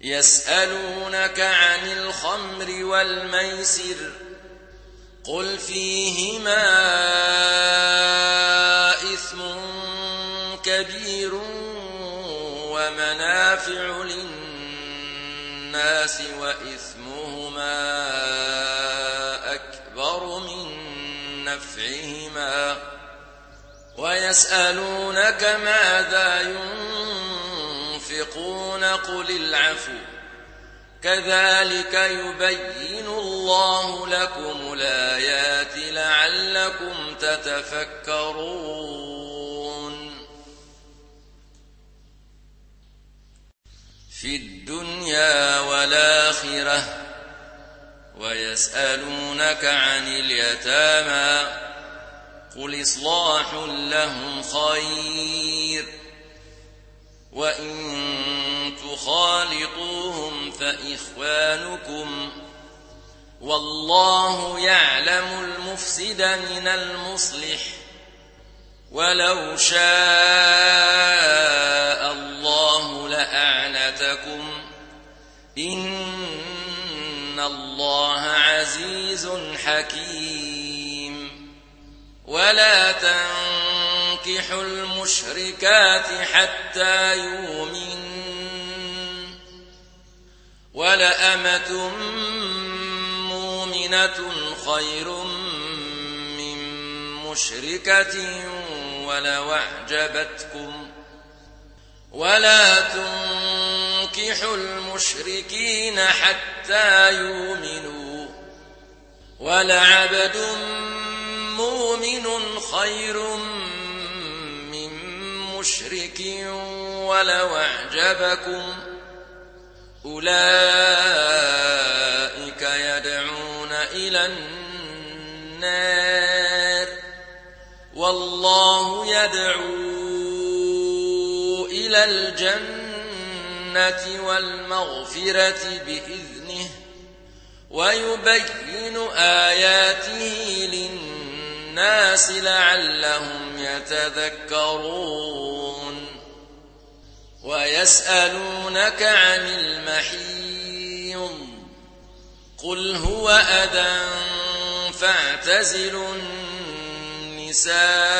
يسألونك عن الخمر والميسر قل فيهما إثم كبير ومنافع للناس وإثمهما أكبر من نفعهما ويسألونك ماذا ينفقون قل العفو كذلك يبين الله لكم الآيات لعلكم تتفكرون في الدنيا والآخرة ويسألونك عن اليتامى قل إصلاح لهم خير وإن تخالطوهم فإخوانكم والله يعلم المفسد من المصلح ولو شاء الله لأعنتكم إن الله عزيز حكيم ولا تنكحوا المشركات حتى يؤمنوا ولأمة مؤمنة خير من مشركة ولو أعجبتكم ولا تنكحوا المشركين حتى يؤمنوا ولعبد مؤمن خير من مشرك ولو أعجبكم أولئك يدعون إلى النار والله يدعو إلى الجنة والمغفرة بإذنه ويبين آياته للناس لعلهم يتذكرون ويسألونك عن المحيض قل هو أذى فاعتزلوا النساء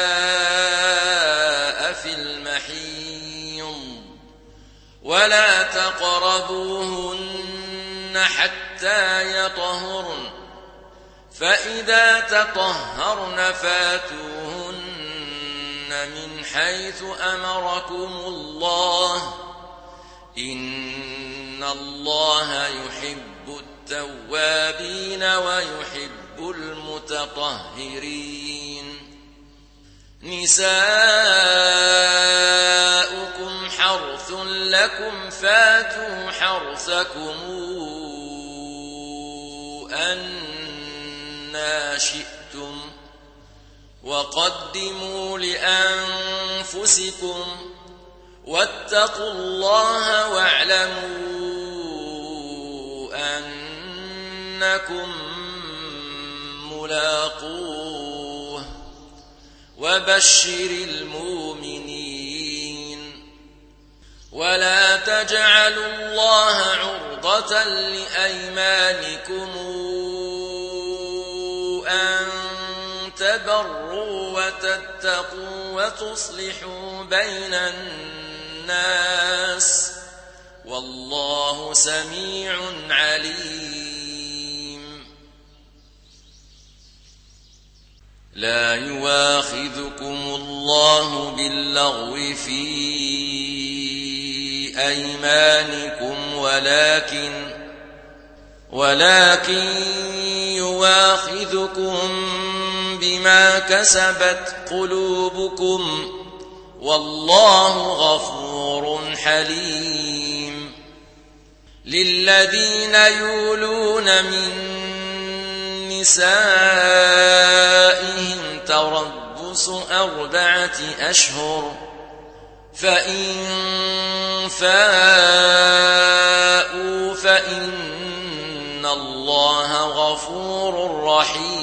في المحيض ولا تقربوهن حتى يطهرن فإذا تطهرن فاتوهن من حيث أمركم الله إن الله يحب التوابين ويحب المتطهرين نساؤكم حرث لكم فاتوا حرثكم أنى شئتم وقدموا لأنفسكم واتقوا الله واعلموا أنكم ملاقوه وبشر المؤمنين ولا تجعلوا الله عرضة لأيمانكم أن تبروا وتتقوا وتصلحوا بين الناس والله سميع عليم لا يواخذكم الله باللغو في أيمانكم ولكن يواخذكم بما كسبت قلوبكم والله غفور حليم للذين يولون من نسائهم تربص 4 أشهر فإن فاءوا فإن الله غفور رحيم